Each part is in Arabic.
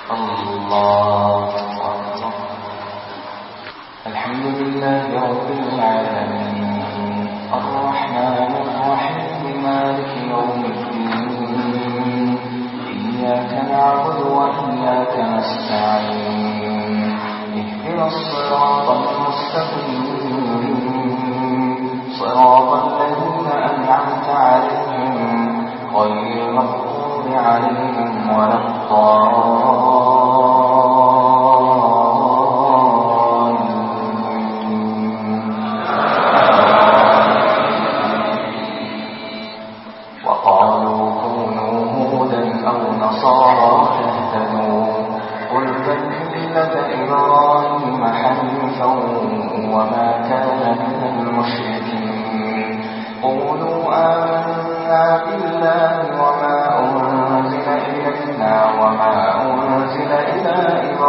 الله أكبر. الحمد لله رب العالمين الرحمن الرحيم مالك يوم الدين إياك نعبد وإياك نستعين اهدنا الصراط المستقيم صراط الذين أنعمت عليهم غير المغضوب عليهم ولا وقالوا كونوا هودا أو نصارى تهتدوا قل بل ملة إبراهيم حنيفا وما كان من المشركين قولوا آمنا بالله وما أنزل إلينا وما أنزل إلى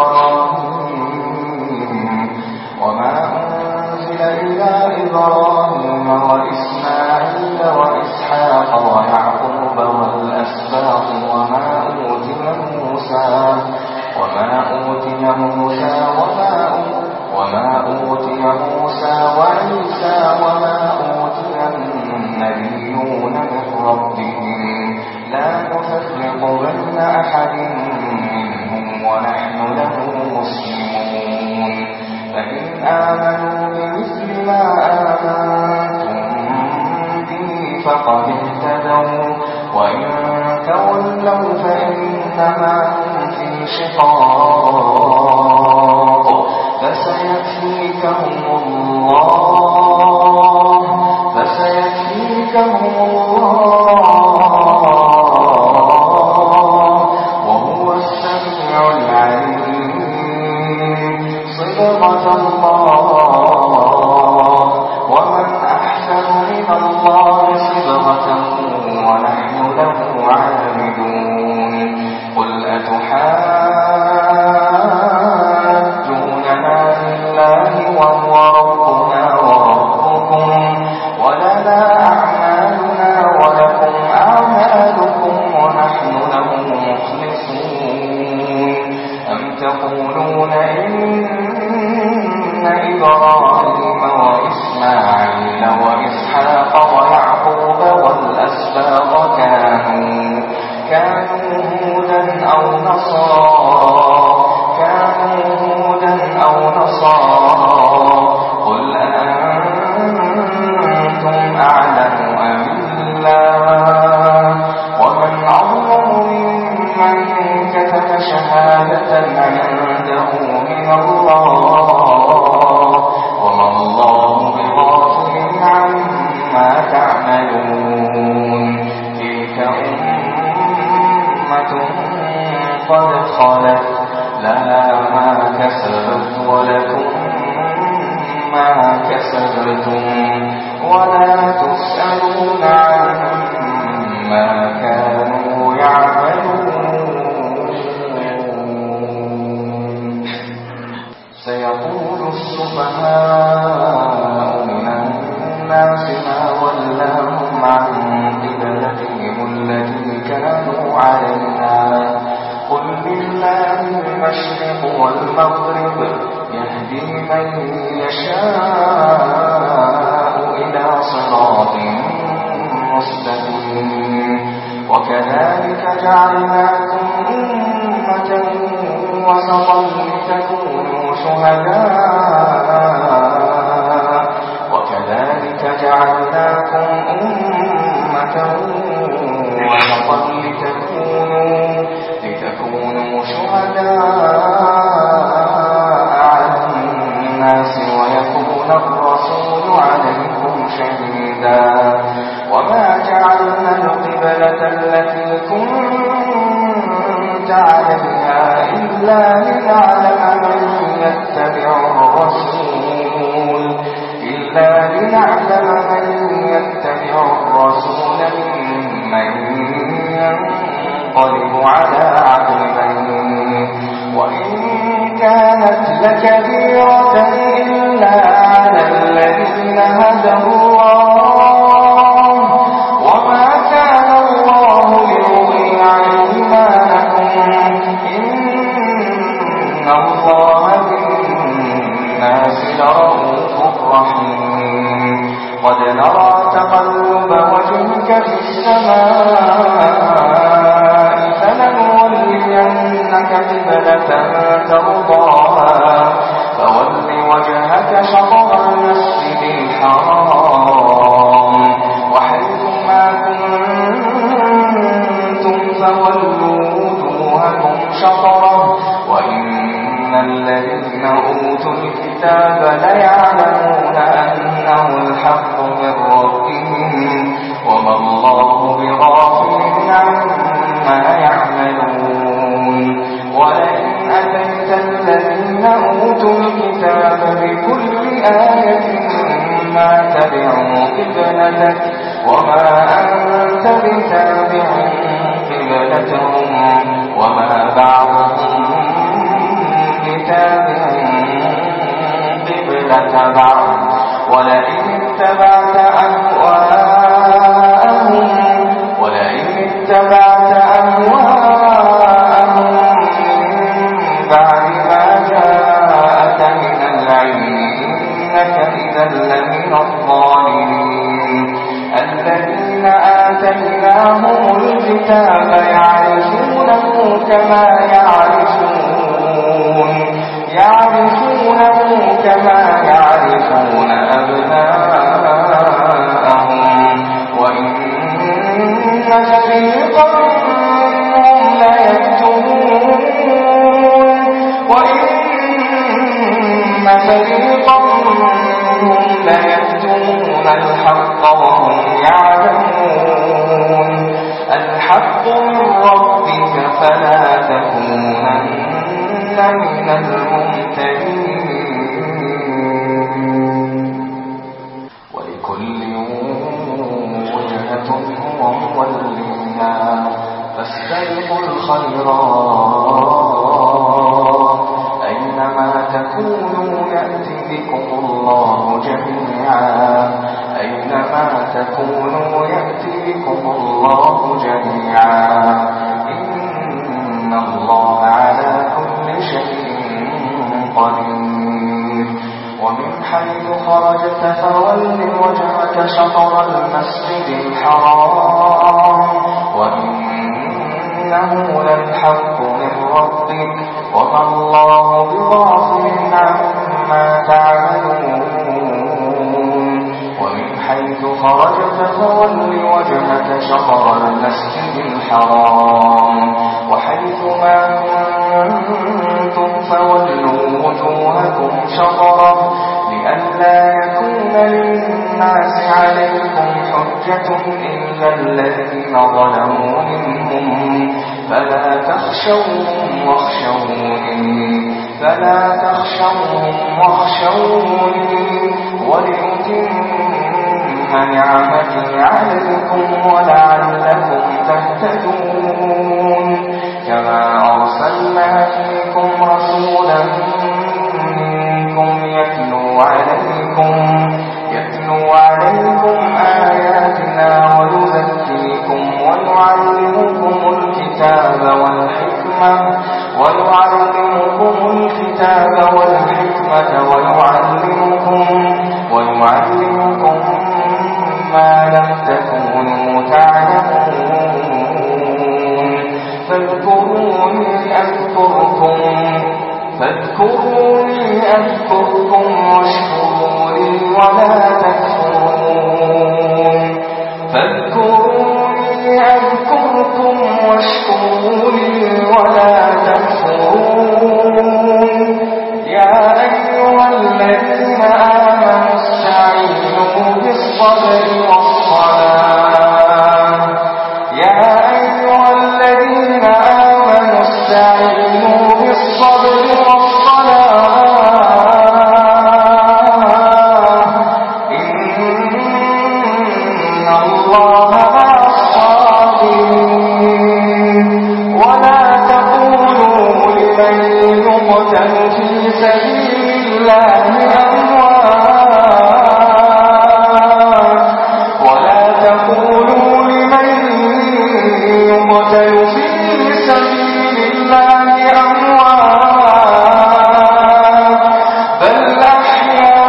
إبراهيم وإسماعيل وإسحاق ويعقوب والأسباط وما أوتي موسى وعيسى وما أوتي النبيون من ربهم لا نفرق بين أحد منهم ونحن له مسلمون فإن آمنوا بمثل ما آمنتم به فقد اهتدوا وإن تولوا فإنما هم في شقاق فسيكفيكهم الله وهو السميع العليم صبغة الله ومن أحسن من الله صبغة ونحن له عابدون قل أتحاجوننا بالله وهو ربنا وربكم ولنا أعمالنا ولكم أعمالكم ونحن له مخلصون أم تقولون إن إبراهيم وإسماعيل وإسحاق ويعقوب والأسباط كانوا هودا أو نصارى قل أأنتم أعلم أم الله ومن أظلم ممن كتم شهادة عنده من الله وما الله بغافل عما تعملون تلك أمة قد خلت لها ما كسبت ولكم ما كسبتم ولا تسألون عما كانوا يعملون سيقول السفهاء من الناس ما ولاهم عن قبلتهم التي كانوا عليها قل لله المشرق والمغرب يهدي من يشاء إلى صراط مستقيم وكذلك جعلناكم أمة وسطا لتكونوا شهداء على الناس ويكون الرسول عليكم شهيدا وما جعلنا القبلة التي كنت عليها إلا لنعلم من يتبع الرسول ممن ينقلب على عقبيه وإن كانت لكبيرة إلا على الذين هدى الله وما كان الله ليضيع إيمانكم إن السماء فلنولينك قبلة ترضاها فول وجهك شطر المسجد الحرام وحيث ما كنتم فولوا وجوهكم شطره وإن الذين أوتوا الكتاب ليعلمون أنه الحق من ربهم وما الله بغافل عما يعملون ولئن أتيت الذين أوتوا الكتاب بكل آية ما تبعوا قبلتك وما أنت بتابع قبلتهم وما بعضهم بتابع قبلة بعض ولئن اتبعت أهواءهم من بعد ما جاءك من العلم إنك إذا لمن الظالمين الذين آتيناهم الكتاب يعرفونه كما يعرفون أبناءهم وإن فريقا منهم ليكتمون الحق وهم يعلمون الحق من ربك فلا تكونن من الممتدين ولكل وجهة هو موليها فاستبقوا الخيرات أينما تكونوا يأتي بكم الله جميعا إن الله على كل شيء قدير ومن حيث خرجت فول وجهك شطر المسجد الحرام وإنه للحق من ربك وما الله بغافل عما تعملون ومن حيث خرجت فول وجهك شطر المسجد الحرام وحيث ما كنتم فولوا وجوهكم شطره لئلا يكون للناس عليكم حجة إلا الذين ظلموا منهم فلا تخشوهم واخشوني ولأتم نعمتي عليكم ولعلكم تهتدون كما أرسلنا فيكم رسولا منكم يتلو عليكم آياتنا ويزكيكم ويعلمكم الكتاب والحكمة ويعلمكم ما لم تكونوا تعلمون فاذكروني أذكركم واشكروا لي ولا تكفرون يا أيها الذين آمنوا استعينوا بالصبر والصلاة إن الله مع الصابرين ولا تقولوا لمن يقتل في سبيل الله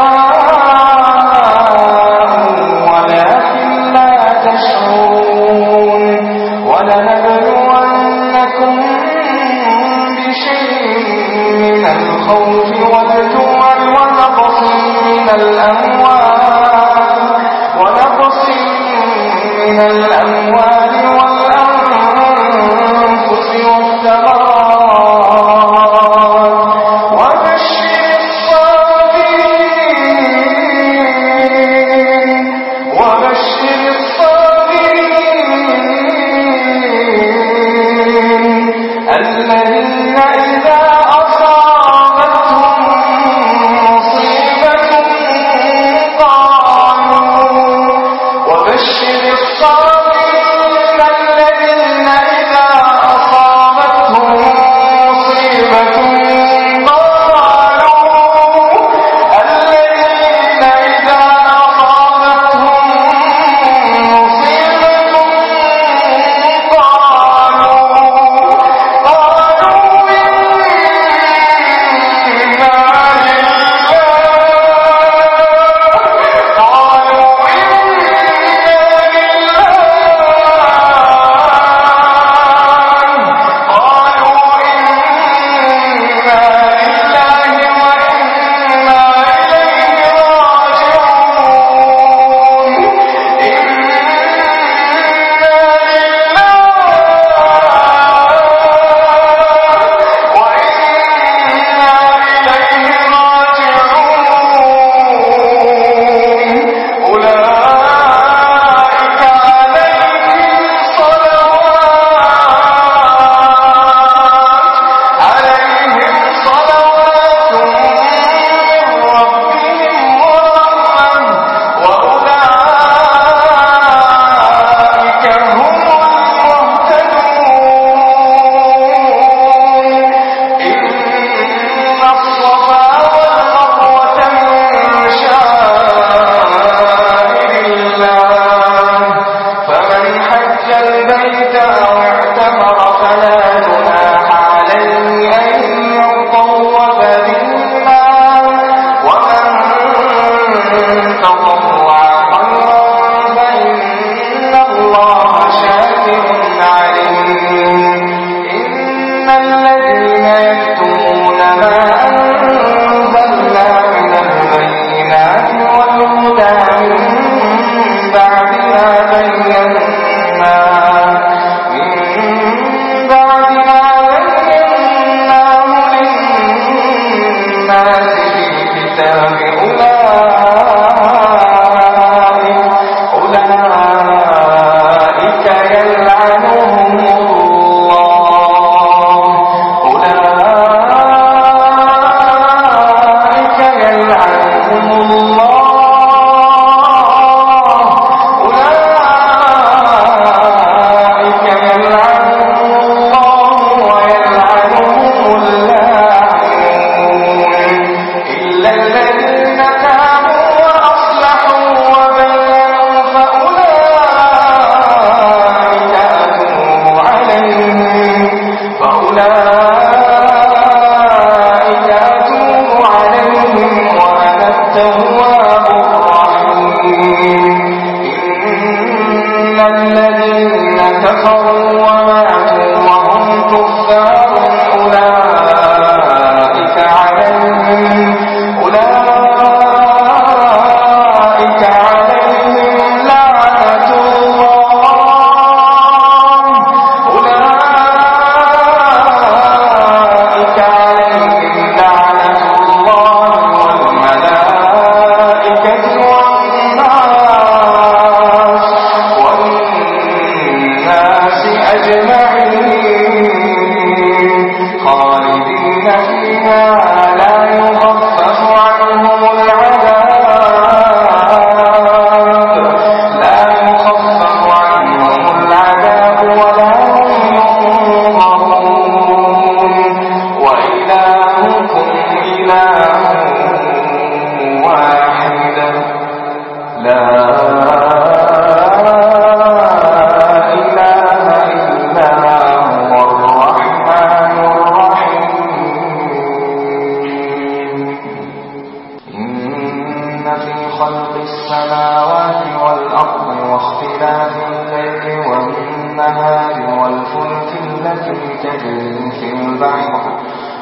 تشعرون الخوف والجوع ونقص من الأموال والأنفس والثمرات وبشر الصابرين الذين إذا أصابتهم مصيبة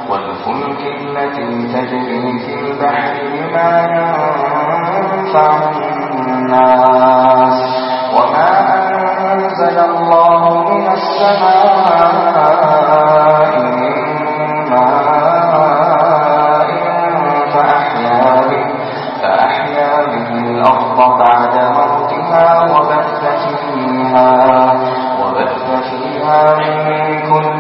والفلك التي تجري في البحر بما ينفع الناس وما أنزل الله من السماء من ماء فأحيا به الأرض بعد موتها وبث فيها من كل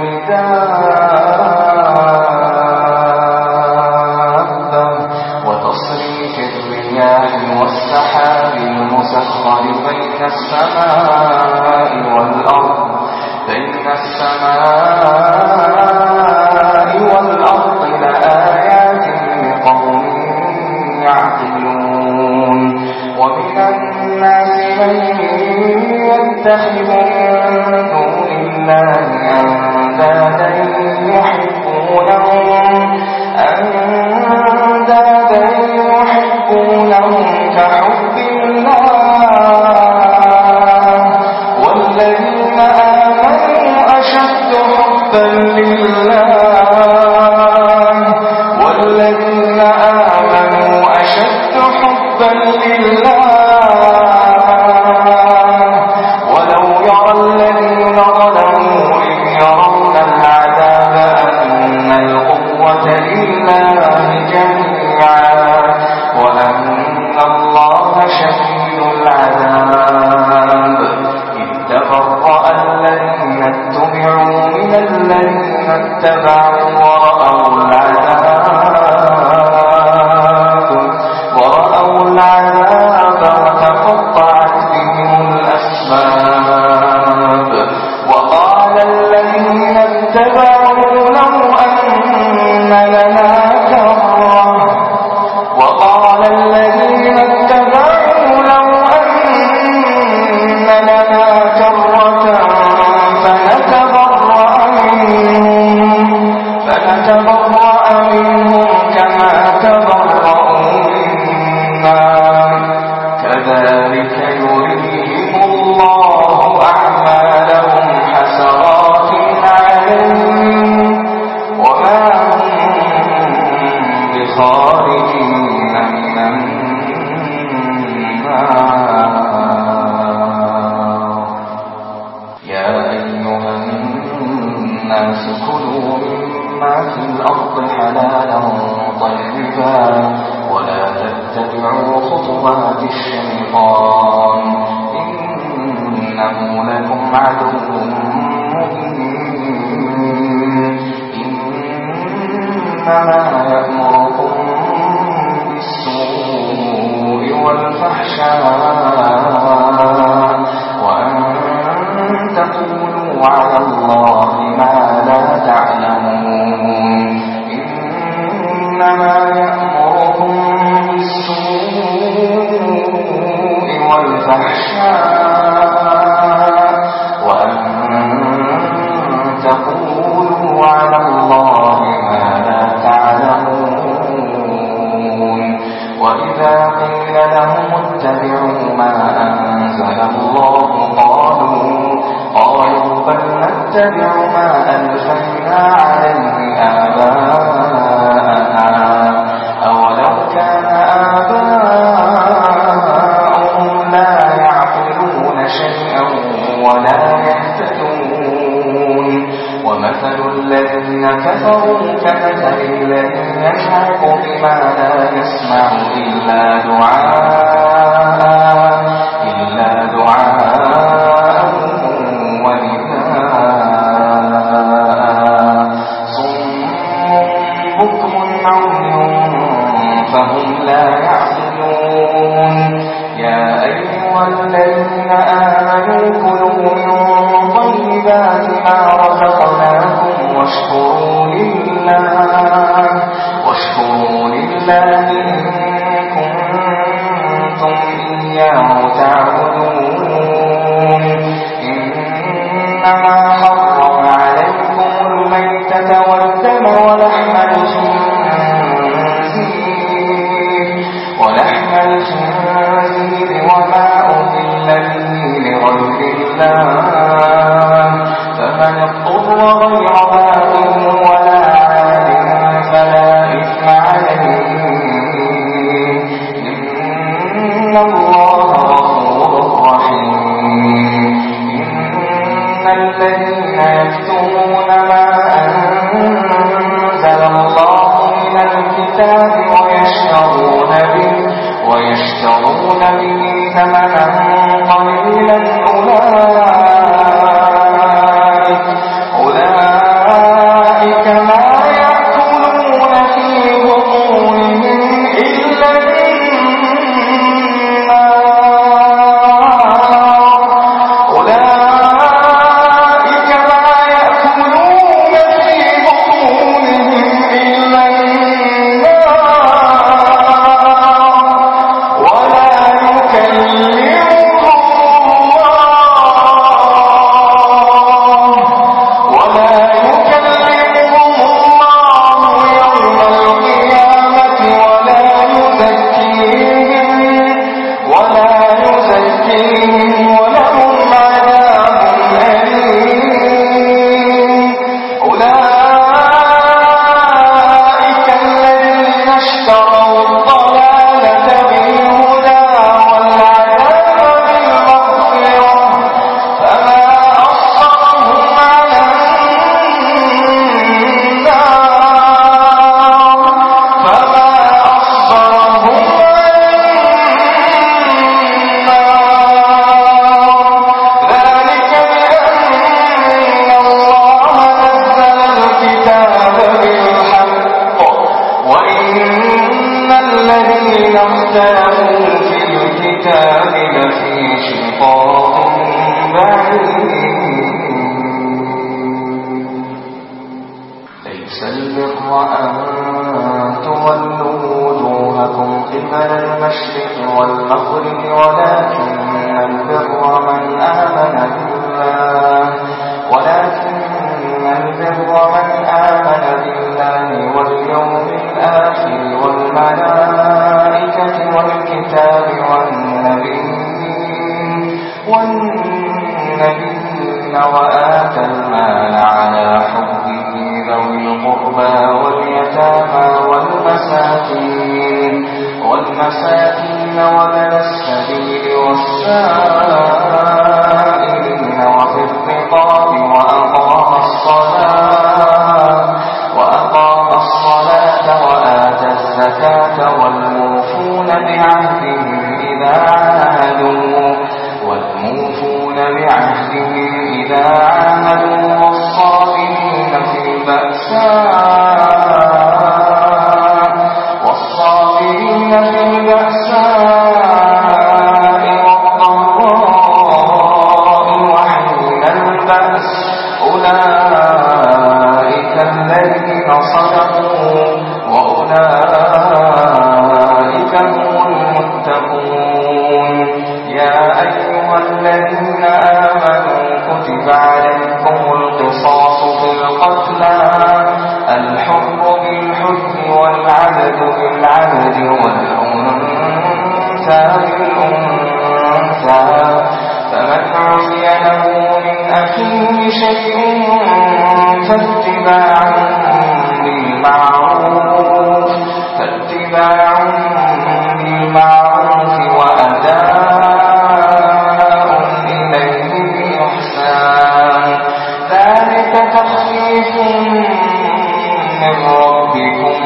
دابة وتصريف الرياح والسحاب المسخر بين السماء والأرض لآيات لقوم يعقلون ومن الناس من يتخذ من دون الله أندادا يحبونهم كحب الله والذين آمنوا أشد حبا لله ولو يرى الذين ظلموا إذ يرون العذاب أن القوة لله جميعا وأن الله شديد العذاب إذ تبرأ الذين اتبعوا من الذين اتبعوا ورأوا العذاب وتقطعت بهم الأسباب وقال الذين اتبعوا لو أن لنا كرة فنتبرأ منهم كما تبرأوا منا كذلك يريهم الله أعمالهم حسرات عليهم وما هم بخارجين من النار. يا أيها الناس كلوا مما في الأرض حلالا طيبا ولا تتبعوا خطوات الشيطان إنه لكم عدو مبين إنما يأمركم بالسوء والفحشاء وأن تقولوا على الله ما لا تعلمون إنما يأمركم بالسوء والفحشاء وأن تقولوا على الله ما لا تعلمون وإذا قيل لهم اتبعوا ما أنزل الله قالوا بل نتبع ما ألفينا عليه آباءنا أولو كان آباؤهم لا يعقلون شيئا ولا يهتدون ومثل الذين كفروا كمثل الذي ينعق بما لا يسمع إلا دعاء ونداء صم بكم عمي فهم لا يعقلون يا أيها الذين آمنوا كلوا من طيبات ما رزقناكم واشكروا لله إن كنتم إياه تعبدون إنما حرم عليكم الميتة والدم ولحم الخنزير وما أهل به لغير الله فمن اضطر غير باغ ولا عاد لمن أولئك ما يأكلون في بطونهم إلا ليس البر أن تولوا وجوهكم قبل المشرق والمغرب ولكن البر من آمن بالله واليوم الآخر والملائكة والكتاب والنبيين وآتى المال على حبه ذوي القربى واليتامى والمساكين وابن السبيل والسائلين وفي الرقاب وأقام الصلاة وآتى الزكاة والموفون بعهدهم إذا عاهدوا والصابرين في البأساء والضراء وحين البأس أولئك الذين صدقوا وأولئك هم المتقون. يا أيها الذين آمنوا كتب عليكم القصاص في القتلى الحر بالحر والعبد بالعبد والأنثى بالأنثى فمن عفي له من أخيه شيء فاتباع بالمعروف وأداء إليه بإحسان ذلك تخفيف من ربكم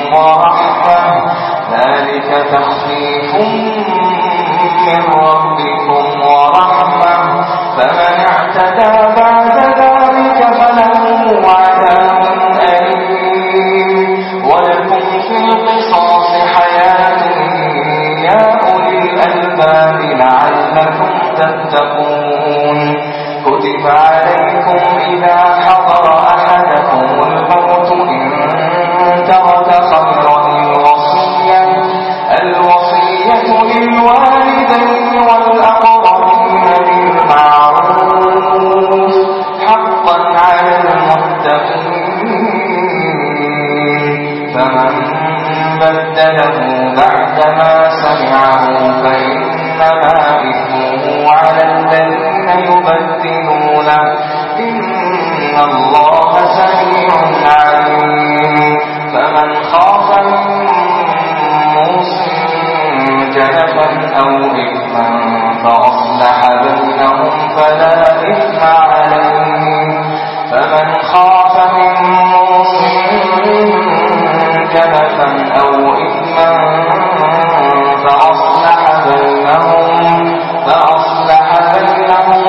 ورحمة فمن اعتدى بعد ذلك فله عذاب أليم. ولكم في القصاص حياة يا أولي الألباب لعلكم تتقون. كتب عليكم إذا حضر أحدكم الموت إن ترك خيرا الوصية للوالدين والأقربين بالمعروف حقا على المتقين. فمن بدله بعدما سمعه فإنما إثمه على الذين يبدلونه إن الله سميع عليم. فمن خاف من موص جنفا أو إثما فأصلح بينهم فلا إثم عليه. فمن خاف من موص جنفا أو إثما فأصلح بينهم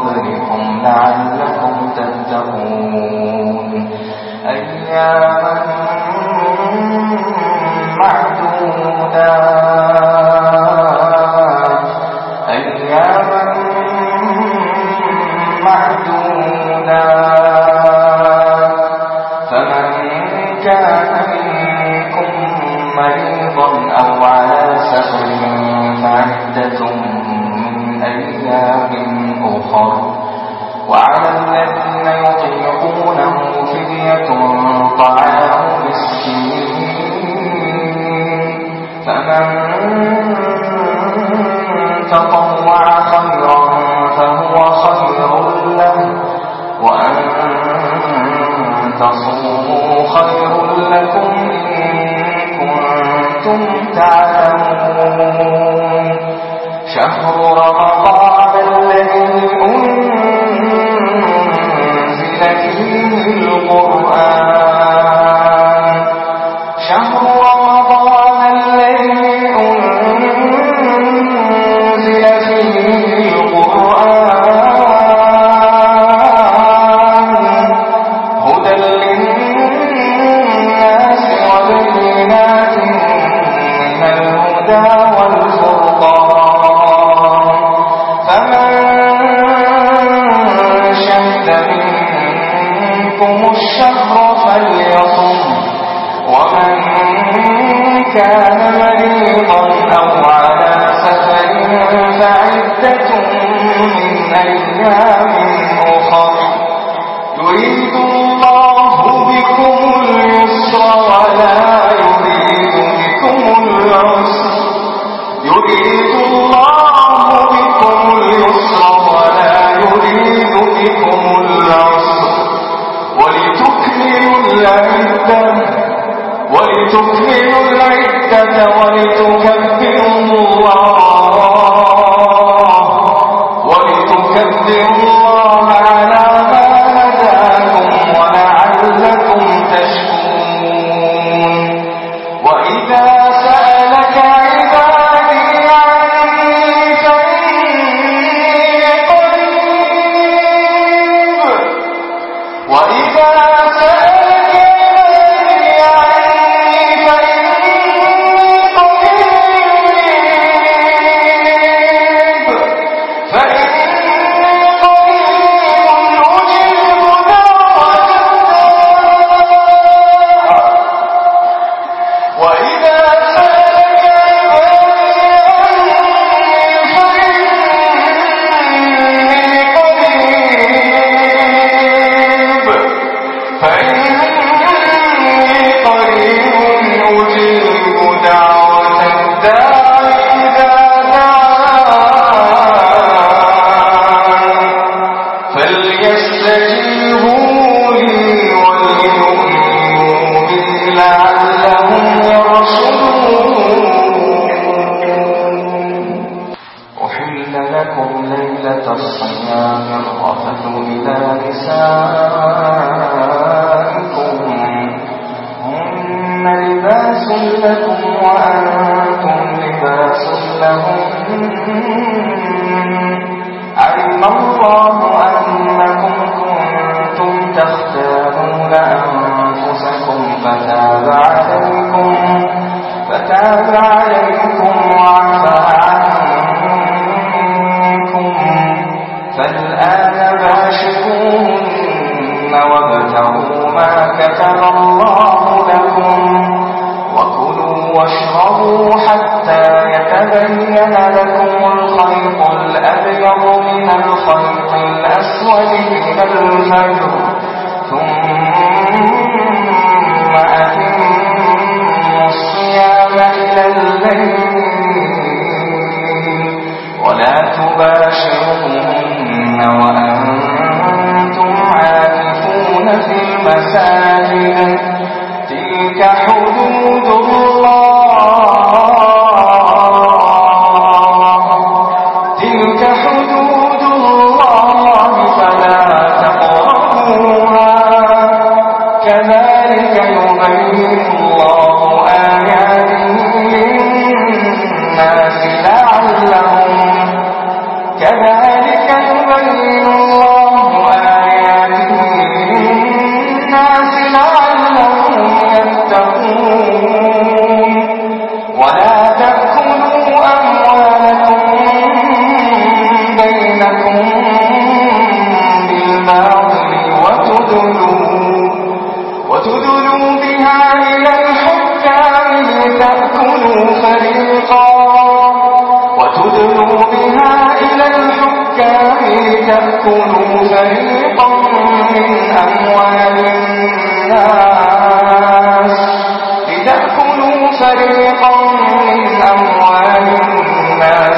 قبلكم لعلكم تتقون أياما معدودات فمن كان منكم مريضا أو على سفر فعدة من أيام أخر وعلى الذين يطيقونه فدية طعام مسكين فمن تطوع خيرا فهو خير له وأن تصوموا خير لكم إن كنتم تعلمون شهر رمضان الذي أنزل فيه القرآن شهر رمضان الذي أنزل فيه القرآن هدى للناس وبينات من الهدى والفرقان فمن شهد منكم الشهر فليصم ومن كان مريضا أو على سفر فعدة من أيام أخر يريد الله بكم اليسر ولا يريد بكم العسر يريد الله بكم اليسر ولا يريد بكم العسر ولتكملوا العدة ولتكبروا الله على ما هداكم ولعلكم تشكرون وإذا سألك عبادي عني فإني قريب وإذا سألك عبادي فليستجيبوا لي وليؤمنوا بي لعلهم يرشدون أحل لكم ليلة الصيام الرفث إلى نسائكم هن لباس لكم وأنتم لباس لهم علم الله أنكم كنتم تختارون أنفسكم فتاب عليكم وعفى عنكم فالآن باشروهن وابتغوا ما كتب الله لكم وكلوا واشربوا حتى يتبين لكم الخيط الأبيض من الخيط الأسود من الفجر ثم أتموا الصيام إلى الليل ولا تباشرون وأنتم عاكفون في المساجد تلك حدود الله فلا تقربوها كذلك يبين الله آياته للناس لعلهم بها إلى الحكام لتأكلوا فريقا من أموال الناس